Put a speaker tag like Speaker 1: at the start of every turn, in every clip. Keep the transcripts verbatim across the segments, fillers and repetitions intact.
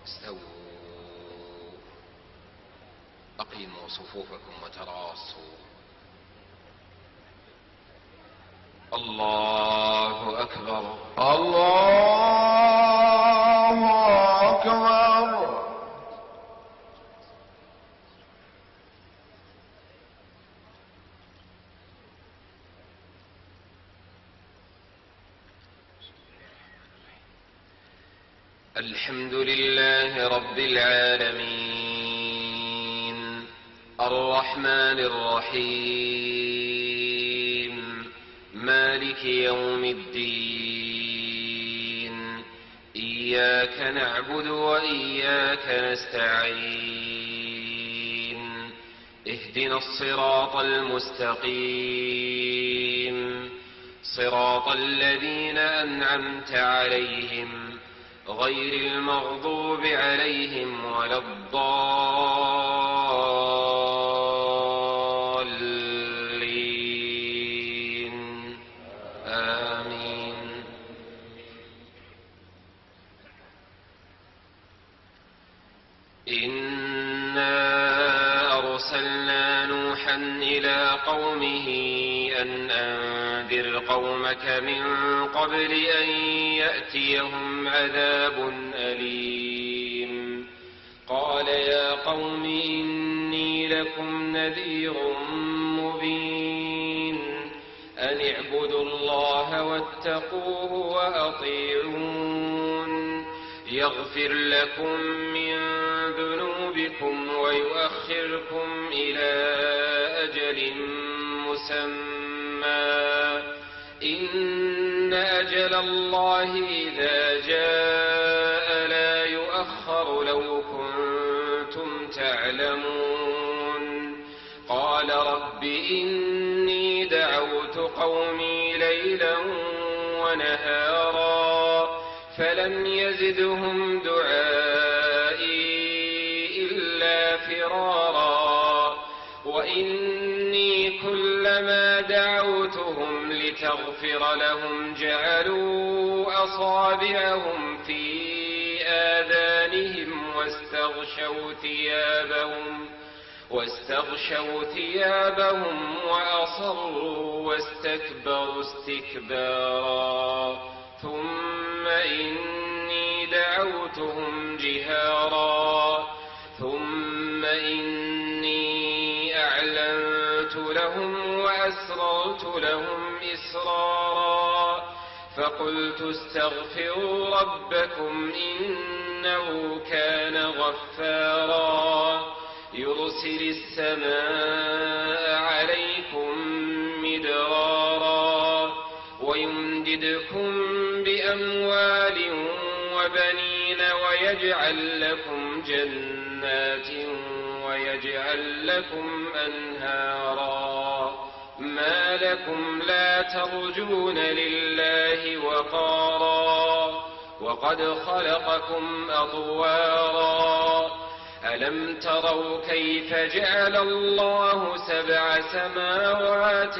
Speaker 1: استووا أقيموا صفوفكم وتراصوا. الله أكبر
Speaker 2: الله أكبر.
Speaker 1: الحمد لله رب العالمين الرحمن الرحيم مالك يوم الدين إياك نعبد وإياك نستعين اهدنا الصراط المستقيم صراط الذين أنعمت عليهم غير المغضوب عليهم ولا الضالين آمين. إنا أرسلنا نوحا إلى قومه أن أنذر قومك من قبل أن يأتيهم عذاب أليم. قال يا قوم إني لكم نذير مبين أن اعبدوا الله واتقوه وأطيعون يغفر لكم من ذنوبكم ويؤخركم إلى أجل مسمى إن أجل الله إذا جاء لا يؤخر لو كنتم تعلمون. قال رب إني دعوت قومي ليلا ونهارا فلم يزدهم دعائي إلا فرارا وإني كلما دعوتهم لتغفر لهم جعلوا أصابعهم في آذانهم واستغشوا ثيابهم واستغشوا ثيابهم وأصروا واستكبروا استكبارا ثم إني دعوتهم جهارا ثم إني أعلنت لهم وأسررت لهم إسرارا فقلت استغفروا ربكم إنه كان غفارا يرسل السماء عليكم مدرارا ويمددكم بأموال وبنين ويجعل لكم جنات ويجعل لكم أنهارا ما لكم لا ترجون لله وقارا وقد خلقكم أطوارا ألم تروا كيف جعل الله سبع سماوات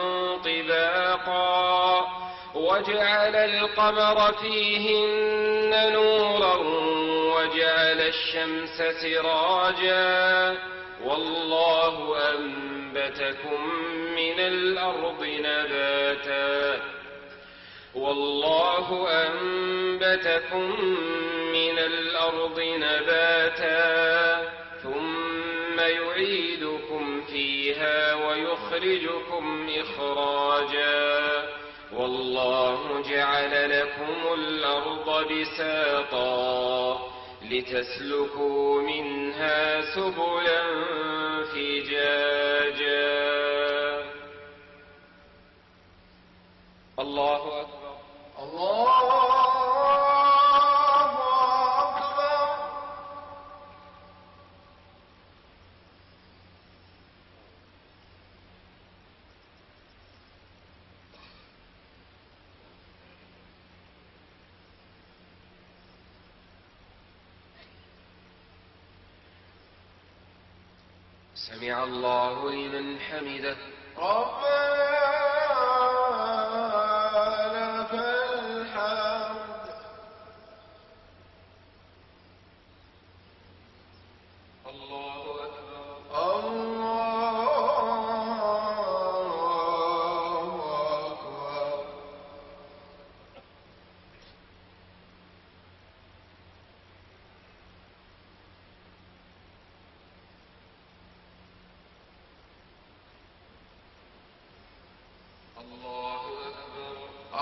Speaker 1: طباقا وجعل القمر فيهن نورا وجعل الشمس سراجا والله أنبتكم من الأرض نباتا والله أنبتكم من الأرض نباتا ثم يعيدكم فيها ويخرجكم إخراجا والله جعل لكم الأرض بساطا لتسلكوا منها سبلا فجاجا. الله أكبر
Speaker 2: الله أكبر.
Speaker 1: سمع الله لمن حمده
Speaker 2: ربنا لك الحمد.
Speaker 1: الله أكبر.
Speaker 2: الله أكبر.
Speaker 1: الله أكبر.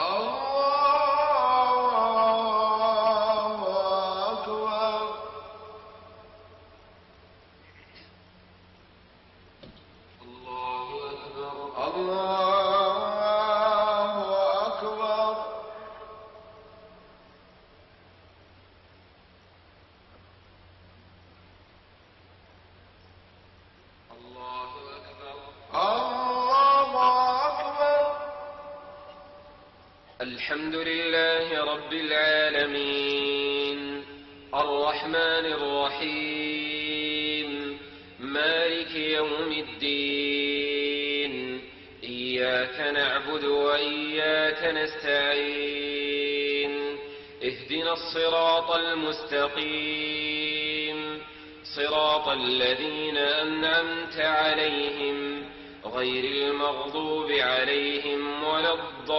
Speaker 2: الله أكبر.
Speaker 1: الله أكبر.
Speaker 2: الله أكبر.
Speaker 1: الله أكبر.
Speaker 2: الله أكبر.
Speaker 1: الحمد لله رب العالمين الرحمن الرحيم مالك يوم الدين إياك نعبد وإياك نستعين اهدنا الصراط المستقيم صراط الذين أنعمت عليهم غير المغضوب عليهم ولا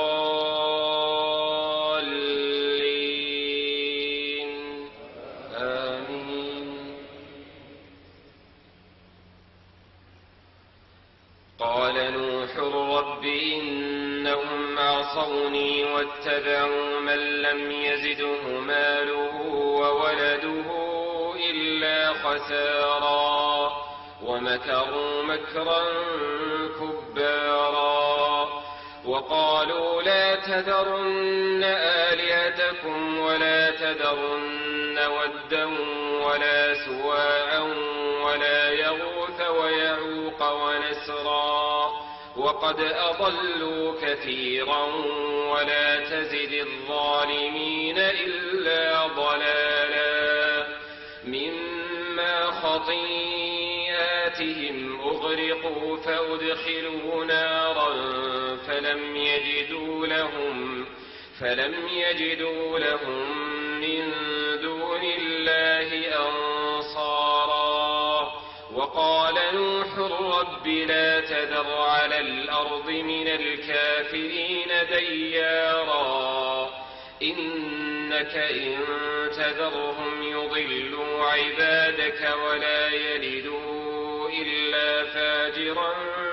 Speaker 1: الضالين آمين. قال نوح رب إنهم عصوني واتبعوا من لم يزده ماله وولده إلا خسارا ومكروا مكرا كبارا وقالوا لا تذرن آلهتكم ولا تذرن ودا ولا سواعا ولا يغوث ويعوق ونسرا وقد أضلوا كثيرا ولا تزد الظالمين إلا ضلالا مما خطيئاتهم أغرقوا فأدخلوا نارا فلم يجدوا لهم فلم يجدوا لهم من دون الله أنصارا وقال نوح رب لا تذر على الأرض من الكافرين ديارا إنك إن تذرهم يضلوا عبادك ولا يلدوا إلا فاجرا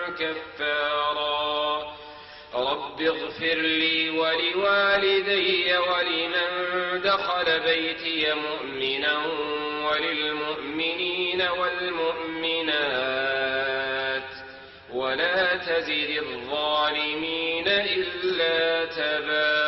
Speaker 1: كفارا رب اغفر لي ولوالدي ولمن دخل بيتي مؤمنا وللمؤمنين والمؤمنات ولا تزد الظالمين إلا تبارا.